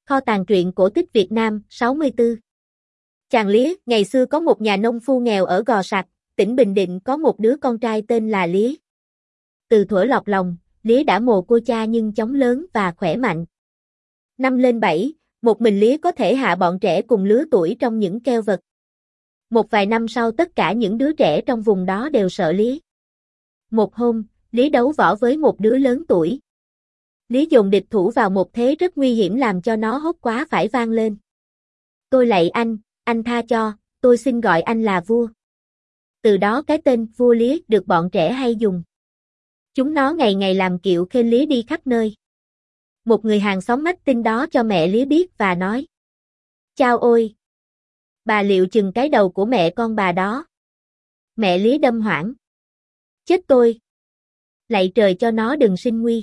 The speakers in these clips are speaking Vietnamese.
Kho tàng truyện cổ tích Việt Nam, 64. Chàng Lía, ngày xưa có một nhà nông phu nghèo ở Gò Sạc, tỉnh Bình Định có một đứa con trai tên là Lía. Từ thuở lọt lòng, Lía đã mồ côi cha nhưng chóng lớn và khỏe mạnh. Năm lên 7, một mình Lía có thể hạ bọn trẻ cùng lứa tuổi trong những keo vật. Một vài năm sau tất cả những đứa trẻ trong vùng đó đều sợ Lía. Một hôm, Lía đấu võ với một đứa lớn tuổi. Lía dồn địch thủ vào một thế rất nguy hiểm làm cho nó hốt quá phải vang lên. Tôi lạy anh tha cho, tôi xin gọi anh là vua. Từ đó cái tên vua Lía được bọn trẻ hay dùng. Chúng nó ngày ngày làm kiệu khênh Lía đi khắp nơi. Một người hàng xóm mách tin đó cho mẹ Lía biết và nói: Chao ôi! Bà liệu chừng cái đầu của mẹ con bà đó. Mẹ Lía đâm hoảng. Chết tôi! Lạy trời cho nó đừng sinh nguy.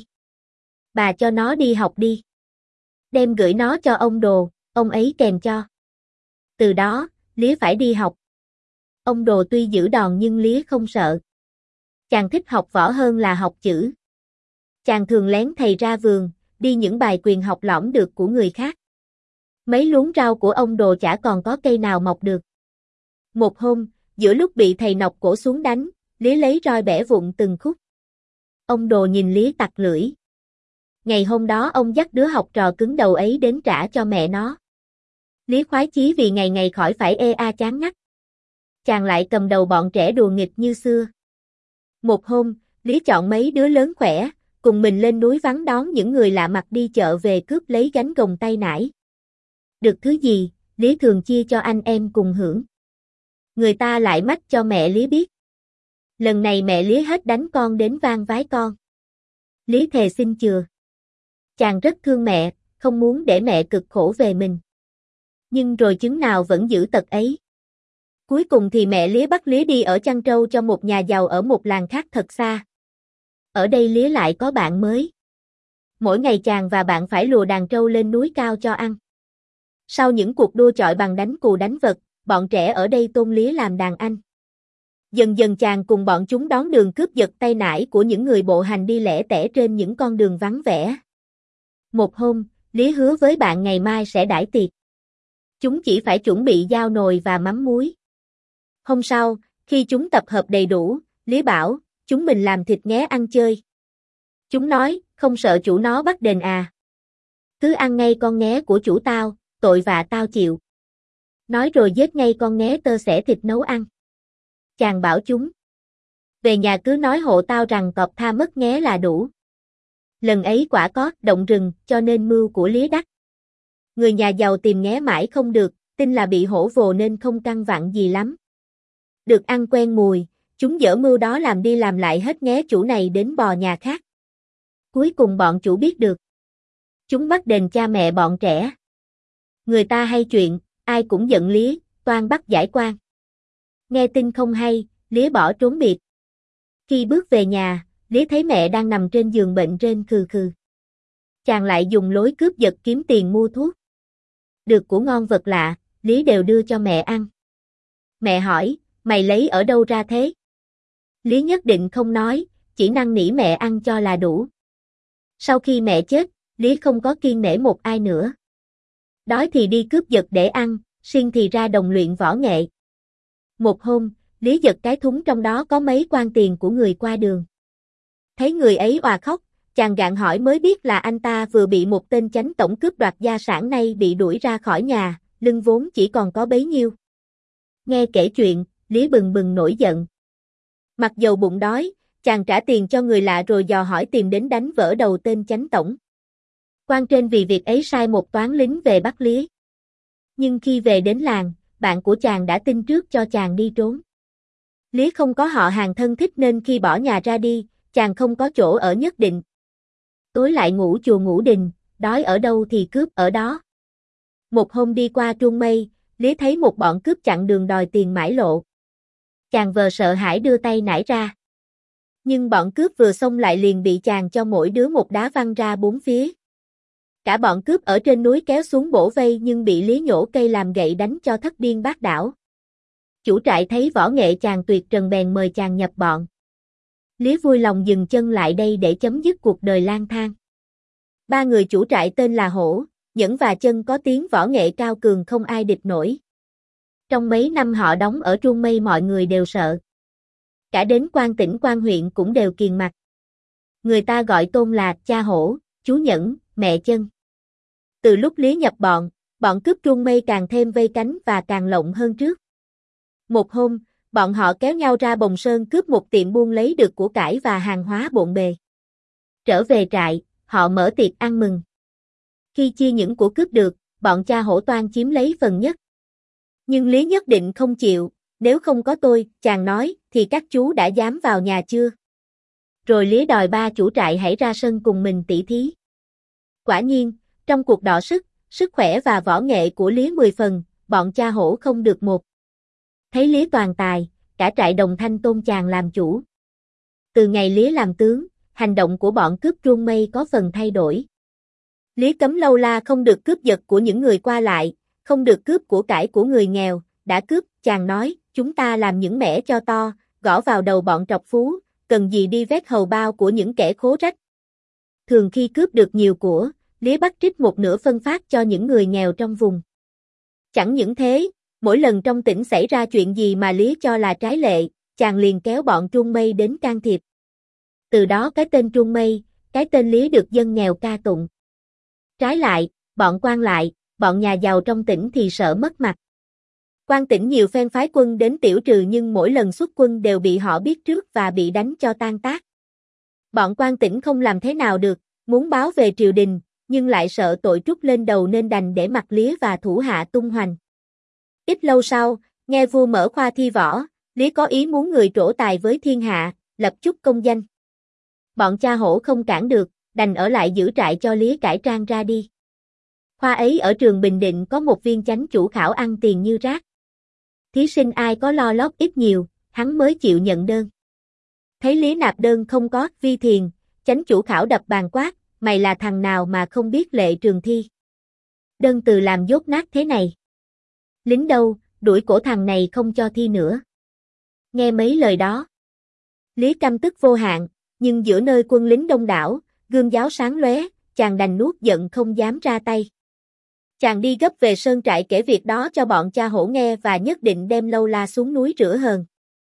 Bà cho nó đi học đi. Đem gửi nó cho ông Đồ, ông ấy kèm cho. Từ đó, Lía phải đi học. Ông Đồ tuy giữ đòn nhưng Lía không sợ. Chàng thích học võ hơn là học chữ. Chàng thường lén thầy ra vườn, đi những bài quyền học lỏm được của người khác. Mấy luống rau của ông Đồ chả còn có cây nào mọc được. Một hôm, giữa lúc bị thầy nọc cổ xuống đánh, Lía lấy roi bẻ vụn từng khúc. Ông Đồ nhìn Lía tặc lưỡi. Ngày hôm đó ông dắt đứa học trò cứng đầu ấy đến trả cho mẹ nó. Lía khoái chí vì ngày ngày khỏi phải chán ngắt. Chàng lại cầm đầu bọn trẻ đùa nghịch như xưa. Một hôm, Lía chọn mấy đứa lớn khỏe, cùng mình lên núi vắng đón những người lạ mặt đi chợ về cướp lấy gánh gồng tay nải. Được thứ gì, Lía thường chia cho anh em cùng hưởng. Người ta lại mách cho mẹ Lía biết. Lần này mẹ Lía hết đánh con đến van vái con. Lía thề xin chừa. Chàng rất thương mẹ, không muốn để mẹ cực khổ về mình. Nhưng rồi chứng nào vẫn giữ tật ấy. Cuối cùng thì mẹ Lía bắt Lía đi ở chăn trâu cho một nhà giàu ở một làng khác thật xa. Ở đây Lía lại có bạn mới. Mỗi ngày chàng và bạn phải lùa đàn trâu lên núi cao cho ăn. Sau những cuộc đua chọi bằng đánh cù đánh vật, bọn trẻ ở đây tôn Lía làm đàn anh. Dần dần chàng cùng bọn chúng đón đường cướp giật tay nải của những người bộ hành đi lẻ tẻ trên những con đường vắng vẻ. Một hôm, Lía hứa với bạn ngày mai sẽ đãi tiệc. Chúng chỉ phải chuẩn bị dao nồi và mắm muối. Hôm sau, khi chúng tập hợp đầy đủ, Lía bảo, chúng mình làm thịt nghé ăn chơi. Chúng nói, không sợ chủ nó bắt đền à. Cứ ăn ngay con nghé của chủ tao, tội vạ tao chịu. Nói rồi giết ngay con nghé tơ xẻ thịt nấu ăn. Chàng bảo chúng. Về nhà cứ nói hộ tao rằng cọp tha mất nghé là đủ. Lần ấy quả có động rừng cho nên mưu của Lía đắc. Người nhà giàu tìm nghé mãi không được, tin là bị hổ vồ nên không căn vặn gì lắm. Được ăn quen mùi, chúng dở mưu đó làm đi làm lại hết nghé chủ này đến bò nhà khác. Cuối cùng bọn chủ biết được. Chúng bắt đền cha mẹ bọn trẻ. Người ta hay chuyện, ai cũng giận Lía, toan bắt giải quan. Nghe tin không hay, Lía bỏ trốn biệt. Khi bước về nhà, Lía thấy mẹ đang nằm trên giường bệnh rên khừ khừ. Chàng lại dùng lối cướp giật kiếm tiền mua thuốc. Được của ngon vật lạ, Lía đều đưa cho mẹ ăn. Mẹ hỏi, mày lấy ở đâu ra thế? Lía nhất định không nói, chỉ năn nỉ mẹ ăn cho là đủ. Sau khi mẹ chết, Lía không có kiêng nể một ai nữa. Đói thì đi cướp giật để ăn, siêng thì ra đồng luyện võ nghệ. Một hôm, Lía giật cái thúng trong đó có mấy quan tiền của người qua đường. Thấy người ấy òa khóc, chàng gạn hỏi mới biết là anh ta vừa bị một tên chánh tổng cướp đoạt gia sản nay bị đuổi ra khỏi nhà, lưng vốn chỉ còn có bấy nhiêu. Nghe kể chuyện, Lía bừng bừng nổi giận. Mặc dầu bụng đói, chàng trả tiền cho người lạ rồi dò hỏi tìm đến đánh vỡ đầu tên chánh tổng. Quan trên vì việc ấy sai một toán lính về bắt Lía. Nhưng khi về đến làng, bạn của chàng đã tin trước cho chàng đi trốn. Lía không có họ hàng thân thích nên khi bỏ nhà ra đi, chàng không có chỗ ở nhất định. Tối lại ngủ chùa ngủ đình, đói ở đâu thì cướp ở đó. Một hôm đi qua Truông Mây, Lía thấy một bọn cướp chặn đường đòi tiền mãi lộ. Chàng vờ sợ hãi đưa tay nải ra. Nhưng bọn cướp vừa xông lại liền bị chàng cho mỗi đứa một đá văng ra bốn phía. Cả bọn cướp ở trên núi kéo xuống bổ vây nhưng bị Lía nhổ cây làm gậy đánh cho thất điên bát đảo. Chủ trại thấy võ nghệ chàng tuyệt trần bèn mời chàng nhập bọn. Lía vui lòng dừng chân lại đây để chấm dứt cuộc đời lang thang. Ba người chủ trại tên là Hổ, nhẫn và chân có tiếng võ nghệ cao cường không ai địch nổi. Trong mấy năm họ đóng ở Truông Mây mọi người đều sợ. Cả đến quan tỉnh quan huyện cũng đều kiềng mặt. Người ta gọi Tôn là cha hổ, chú nhẫn, mẹ chân. Từ lúc Lý nhập bọn cướp Truông Mây càng thêm vây cánh và càng lộng hơn trước. Một hôm, bọn họ kéo nhau ra Bồng Sơn cướp một tiệm buôn lấy được của cải và hàng hóa bộn bề. Trở về trại, họ mở tiệc ăn mừng. Khi chia những của cướp được, bọn cha hổ toan chiếm lấy phần nhất. Nhưng Lý nhất định không chịu, nếu không có tôi, chàng nói, thì các chú đã dám vào nhà chưa? Rồi Lý đòi ba chủ trại hãy ra sân cùng mình tỉ thí. Quả nhiên, trong cuộc đọ sức khỏe và võ nghệ của Lý 10 phần, bọn cha hổ không được một. Thấy Lý toàn tài, cả trại đồng thanh tôn chàng làm chủ. Từ ngày Lý làm tướng, hành động của bọn cướp Truông Mây có phần thay đổi. Lý cấm lâu la không được cướp giật của những người qua lại, không được cướp của cải của người nghèo, đã cướp, chàng nói, chúng ta làm những mẻ cho to, gõ vào đầu bọn trọc phú, cần gì đi vét hầu bao của những kẻ khố rách. Thường khi cướp được nhiều của, Lý bắt trích một nửa phân phát cho những người nghèo trong vùng. Chẳng những thế, mỗi lần trong tỉnh xảy ra chuyện gì mà Lý cho là trái lệ, chàng liền kéo bọn Truông Mây đến can thiệp. Từ đó cái tên Truông Mây, cái tên Lý được dân nghèo ca tụng. Trái lại, bọn quan lại, bọn nhà giàu trong tỉnh thì sợ mất mặt. Quan tỉnh nhiều phen phái quân đến tiểu trừ nhưng mỗi lần xuất quân đều bị họ biết trước và bị đánh cho tan tác. Bọn quan tỉnh không làm thế nào được, muốn báo về triều đình, nhưng lại sợ tội trút lên đầu nên đành để mặc Lý và thủ hạ tung hoành. Ít lâu sau, nghe vua mở khoa thi võ, Lý có ý muốn người trổ tài với thiên hạ, lập chút công danh. Bọn cha hổ không cản được, đành ở lại giữ trại cho Lý cải trang ra đi. Khoa ấy ở trường Bình Định có một viên chánh chủ khảo ăn tiền như rác. Thí sinh ai có lo lót ít nhiều, hắn mới chịu nhận đơn. Thấy Lý nạp đơn không có vi thiền, chánh chủ khảo đập bàn quát, mày là thằng nào mà không biết lệ trường thi. Đơn từ làm dốt nát thế này. Lính đâu, đuổi cổ thằng này không cho thi nữa. Nghe mấy lời đó, Lý căm tức vô hạn, nhưng giữa nơi quân lính đông đảo, gươm giáo sáng lóe, chàng đành nuốt giận không dám ra tay. Chàng đi gấp về sơn trại kể việc đó cho bọn cha hổ nghe và nhất định đem lâu la xuống núi rửa hờn.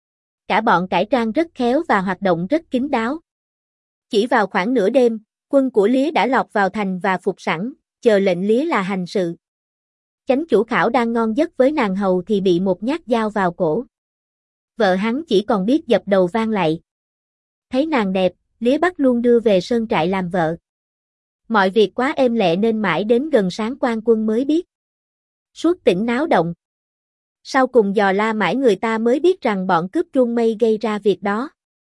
Cả bọn cải trang rất khéo và hoạt động rất kín đáo. Chỉ vào khoảng nửa đêm, quân của Lý đã lọt vào thành và phục sẵn, chờ lệnh Lý là hành sự. Chánh chủ khảo đang ngon giấc với nàng hầu thì bị một nhát dao vào cổ. Vợ hắn chỉ còn biết dập đầu vang lạy. Thấy nàng đẹp, Lý bắt luôn đưa về sơn trại làm vợ. Mọi việc quá êm lẹ nên mãi đến gần sáng quan quân mới biết. Suốt tỉnh náo động. Sau cùng dò la mãi người ta mới biết rằng bọn cướp Truông Mây gây ra việc đó.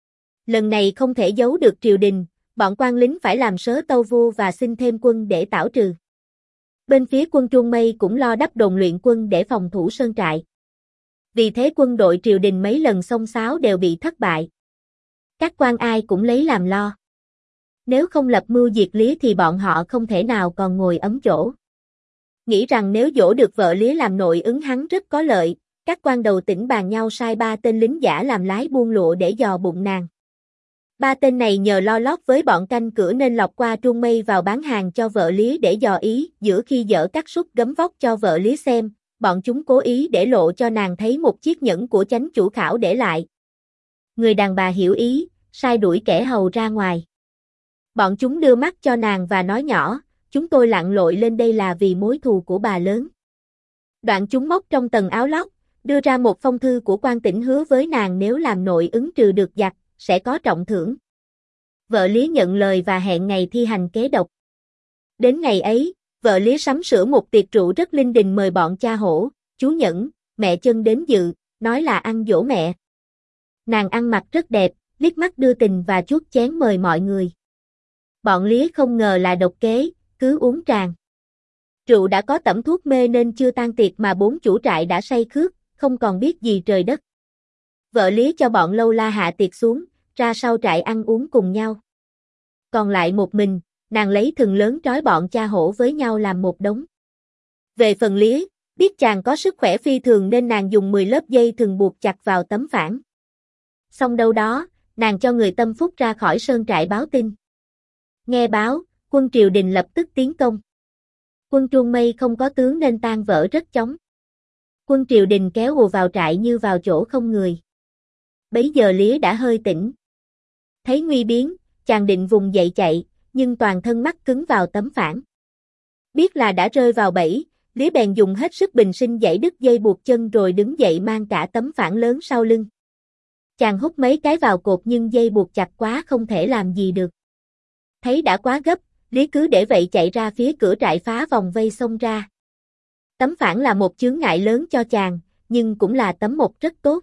Lần này không thể giấu được triều đình, bọn quan lính phải làm sớ tâu vua và xin thêm quân để tảo trừ. Bên phía quân Truông Mây cũng lo đắp đồn luyện quân để phòng thủ sơn trại. Vì thế quân đội triều đình mấy lần xông xáo đều bị thất bại. Các quan ai cũng lấy làm lo. Nếu không lập mưu diệt Lý thì bọn họ không thể nào còn ngồi ấm chỗ. Nghĩ rằng nếu dỗ được vợ Lý làm nội ứng hắn rất có lợi, các quan đầu tỉnh bàn nhau sai 3 tên lính giả làm lái buôn lụa để dò bụng nàng. 3 tên này nhờ lo lót với bọn canh cửa nên lọc qua Truông Mây vào bán hàng cho vợ Lý để dò ý, giữa khi dở các sút gấm vóc cho vợ Lý xem, bọn chúng cố ý để lộ cho nàng thấy một chiếc nhẫn của chánh chủ khảo để lại. Người đàn bà hiểu ý, sai đuổi kẻ hầu ra ngoài. Bọn chúng đưa mắt cho nàng và nói nhỏ, chúng tôi lặn lội lên đây là vì mối thù của bà lớn. Đoạn chúng móc trong tầng áo lót, đưa ra một phong thư của quan tỉnh hứa với nàng nếu làm nội ứng trừ được giặc, sẽ có trọng thưởng. Vợ Lý nhận lời và hẹn ngày thi hành kế độc. Đến ngày ấy, vợ Lý sắm sửa một tiệc rượu rất linh đình mời bọn cha hổ, chú Nhẫn, mẹ Chân đến dự, nói là ăn dỗ mẹ. Nàng ăn mặc rất đẹp, liếc mắt đưa tình và chuốt chén mời mọi người. Bọn Lý không ngờ là độc kế, cứ uống tràn. Rượu đã có tẩm thuốc mê nên chưa tan tiệc mà 4 chủ trại đã say khướt, không còn biết gì trời đất. Vợ Lý cho bọn lâu la hạ tiệc xuống, ra sau trại ăn uống cùng nhau. Còn lại một mình, nàng lấy thừng lớn trói bọn cha hổ với nhau làm một đống. Về phần Lý, biết chàng có sức khỏe phi thường nên nàng dùng 10 lớp dây thừng buộc chặt vào tấm phản. Xong đâu đó, nàng cho người tâm phúc ra khỏi sơn trại báo tin. Nghe báo, quân triều đình lập tức tiến công. Quân Truông Mây không có tướng nên tan vỡ rất chóng. Quân triều đình kéo ùa vào trại như vào chỗ không người. Bấy giờ Lý đã hơi tỉnh. Thấy nguy biến, chàng định vùng dậy chạy, nhưng toàn thân mắc cứng vào tấm phản. Biết là đã rơi vào bẫy, Lý bèn dùng hết sức bình sinh giãy đứt dây buộc chân rồi đứng dậy mang cả tấm phản lớn sau lưng. Chàng hút mấy cái vào cột nhưng dây buộc chặt quá không thể làm gì được. Thấy đã quá gấp, Lý cứ để vậy chạy ra phía cửa trại phá vòng vây xông ra. Tấm phản là một chướng ngại lớn cho chàng, nhưng cũng là tấm mộc rất tốt.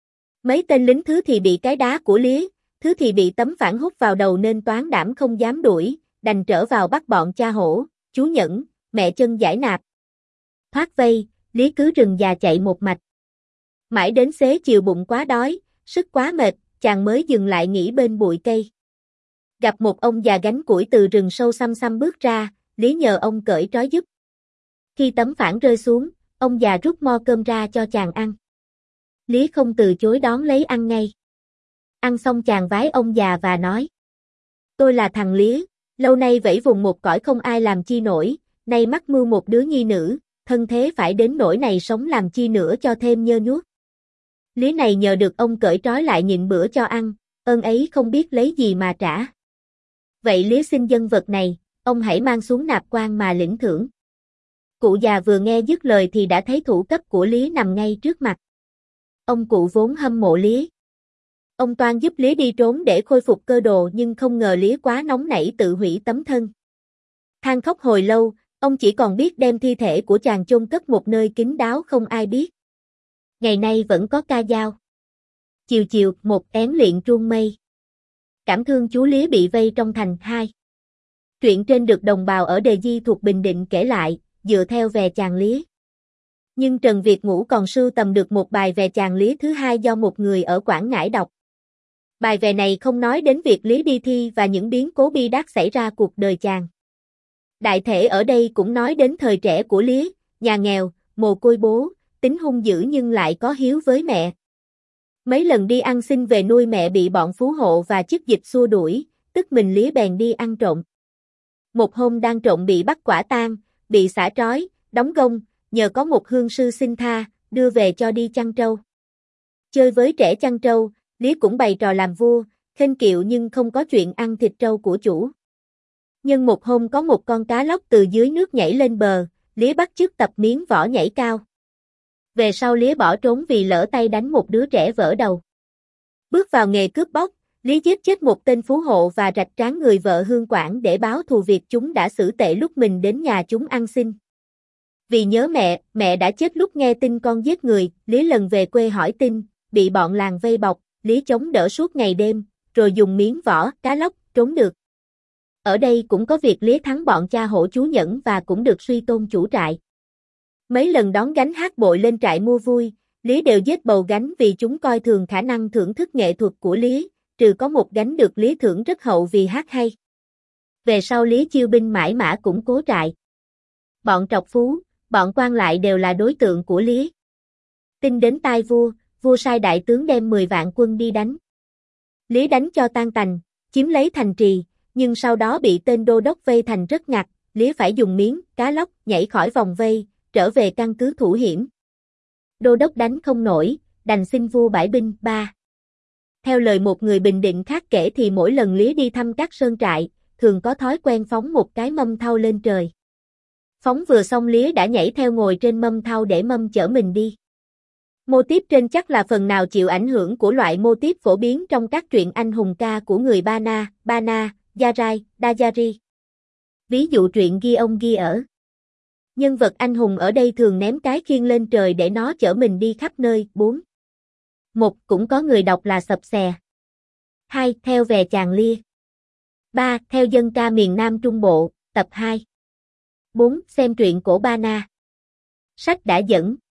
Mấy tên lính thứ thì bị cái đá của Lý, thứ thì bị tấm phản hút vào đầu nên toán đảm không dám đuổi, đành trở vào bắt bọn cha hổ, chú Nhẫn, mẹ Chân giải nạp. Thoát vây, Lý cứ rừng già chạy một mạch. Mãi đến xế chiều bụng quá đói, sức quá mệt, chàng mới dừng lại nghỉ bên bụi cây. Gặp một ông già gánh củi từ rừng sâu xăm xăm bước ra, Lý nhờ ông cởi trói giúp. Khi tấm phản rơi xuống, ông già rút mo cơm ra cho chàng ăn. Lý không từ chối đón lấy ăn ngay. Ăn xong chàng vái ông già và nói: Tôi là thằng Lý, lâu nay vẫy vùng một cõi không ai làm chi nổi, nay mắc mưu một đứa nhi nữ, thân thế phải đến nỗi này sống làm chi nữa cho thêm nhơ nhuốc. Lý này nhờ được ông cởi trói lại nhịn bữa cho ăn, ơn ấy không biết lấy gì mà trả. Vậy Lý xin dân vật này, ông hãy mang xuống nạp quan mà lĩnh thưởng. Cụ già vừa nghe dứt lời thì đã thấy thủ cấp của Lý nằm ngay trước mặt. Ông cụ vốn hâm mộ Lý. Ông toan giúp Lý đi trốn để khôi phục cơ đồ nhưng không ngờ Lý quá nóng nảy tự hủy tấm thân. Than khóc hồi lâu, ông chỉ còn biết đem thi thể của chàng chôn cất một nơi kín đáo không ai biết. Ngày nay vẫn có ca dao. Chiều chiều, một én liệng truông mây. Cảm thương chú Lý bị vây trong thành 2. Truyện trên được đồng bào ở Đề Di thuộc Bình Định kể lại, dựa theo về chàng Lý. Nhưng Trần Việt Ngũ còn sưu tầm được một bài về chàng Lý thứ hai do một người ở Quảng Ngãi đọc. Bài về này không nói đến việc Lý đi thi và những biến cố bi đát xảy ra cuộc đời chàng. Đại thể ở đây cũng nói đến thời trẻ của Lý, nhà nghèo, mồ côi bố, tính hung dữ nhưng lại có hiếu với mẹ. Mấy lần đi ăn xin về nuôi mẹ bị bọn phú hộ và chức dịch xua đuổi, tức mình Lý bèn đi ăn trộm. Một hôm đang trộm bị bắt quả tang, bị xả trói, đóng gông, nhờ có một hương sư xin tha, đưa về cho đi chăn trâu. Chơi với trẻ chăn trâu, Lý cũng bày trò làm vua, khênh kiệu nhưng không có chuyện ăn thịt trâu của chủ. Nhưng một hôm có một con cá lóc từ dưới nước nhảy lên bờ, Lý bắt chước tập miếng võ nhảy cao. Về sau Lý bỏ trốn vì lỡ tay đánh một đứa trẻ vỡ đầu. Bước vào nghề cướp bóc, Lý giết chết một tên phú hộ và rạch trán người vợ Hương Quảng để báo thù việc chúng đã xử tệ lúc mình đến nhà chúng ăn xin. Vì nhớ mẹ đã chết lúc nghe tin con giết người, Lý lần về quê hỏi tin, bị bọn làng vây bọc, Lý chống đỡ suốt ngày đêm, rồi dùng miếng vỏ, cá lóc, trốn được. Ở đây cũng có việc Lý thắng bọn cha hổ chú Nhẫn và cũng được suy tôn chủ trại. Mấy lần đón gánh hát bội lên trại mua vui, Lý đều giết bầu gánh vì chúng coi thường khả năng thưởng thức nghệ thuật của Lý, trừ có một gánh được Lý thưởng rất hậu vì hát hay. Về sau Lý chiêu binh mãi mã củng cố trại. Bọn trọc phú, bọn quan lại đều là đối tượng của Lý. Tin đến tai vua sai đại tướng đem 10 vạn quân đi đánh. Lý đánh cho tan tành, chiếm lấy thành trì, nhưng sau đó bị tên đô đốc vây thành rất ngặt, Lý phải dùng miếng, cá lóc, nhảy khỏi vòng vây, trở về căn cứ thủ hiểm. Đô đốc đánh không nổi, đành xin vua bãi binh. 3. Theo lời một người Bình Định khác kể thì mỗi lần Lý đi thăm các sơn trại, thường có thói quen phóng một cái mâm thau lên trời. Phóng vừa xong Lý đã nhảy theo ngồi trên mâm thau để mâm chở mình đi. Mô típ trên chắc là phần nào chịu ảnh hưởng của loại mô típ phổ biến trong các truyện anh hùng ca của người Bana, Yarai, Dayari. Ví dụ truyện Ghi ông ghi ở. Nhân vật anh hùng ở đây thường ném cái khiên lên trời để nó chở mình đi khắp nơi. 4. Một cũng có người đọc là sập xè. 2. Theo về chàng Lia. 3. Theo dân ca miền Nam Trung Bộ, tập 2. 4. Xem truyện cổ Bana. Sách đã dẫn.